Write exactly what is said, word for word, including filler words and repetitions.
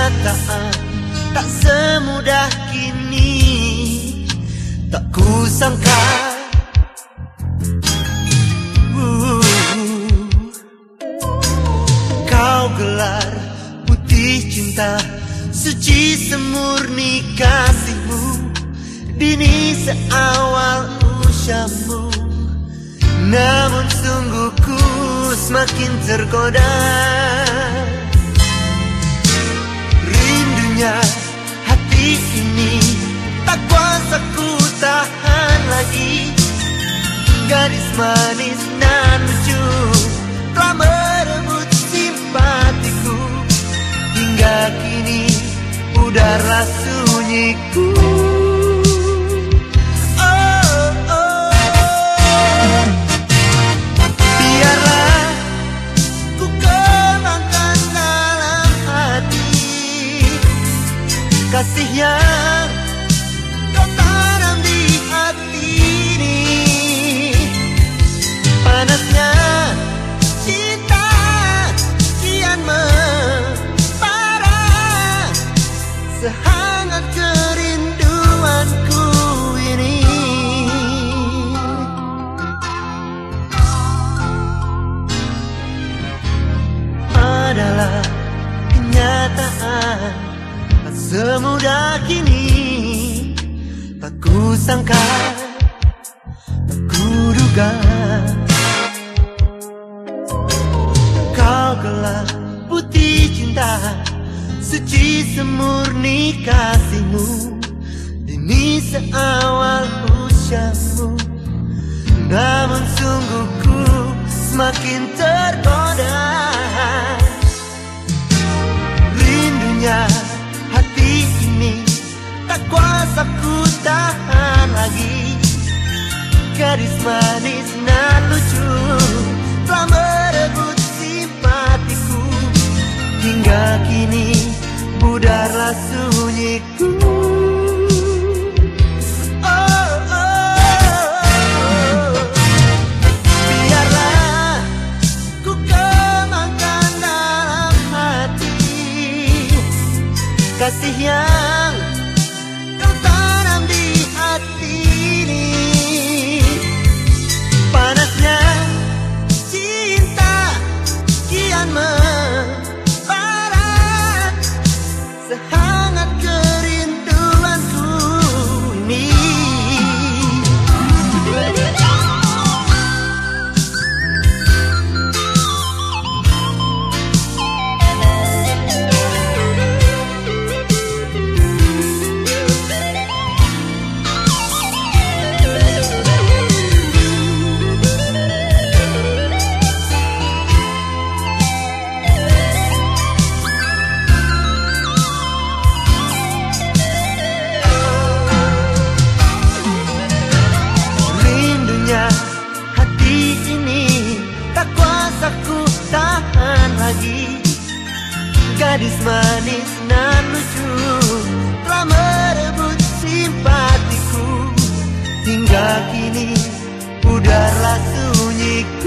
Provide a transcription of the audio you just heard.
kenyataan tak semudah kini. Tak kusangka uh, kau gelar putih cinta, suci semurni kasihmu, dini seawal usiamu. Namun sungguh ku semakin tergoda. Rindunya hati ini tak kuasa ku tahan lagi. Gadis manis nan lucu telah merebut simpatiku. Hingga kini pudarlah sunyiku. Kasih yang kau tanam di hati ini, panasnya cinta kian membara, sehangat kerinduanku ini. Adalah kenyataan semudah kini. Tak kusangka, tak kuduga, kau gelap putih cinta, suci semurni kasihmu, dini seawal usiamu. Namun sungguh ku semakin tergoda. Rindunya hati ini tak kuasa ku tahan lagi. Gadis manis nan lucu telah merebut simpatiku. Hingga kini budarlah sunyiku. Oh, oh, oh. Biarlah ku kembangkan dalam hati kasih yang kau tanam di hati ini. Panasnya cinta kian membara, sehangat kerinduanku ini. Gadis manis nan lucu telah merebut simpatiku. Hingga kini pudarlah sunyiku.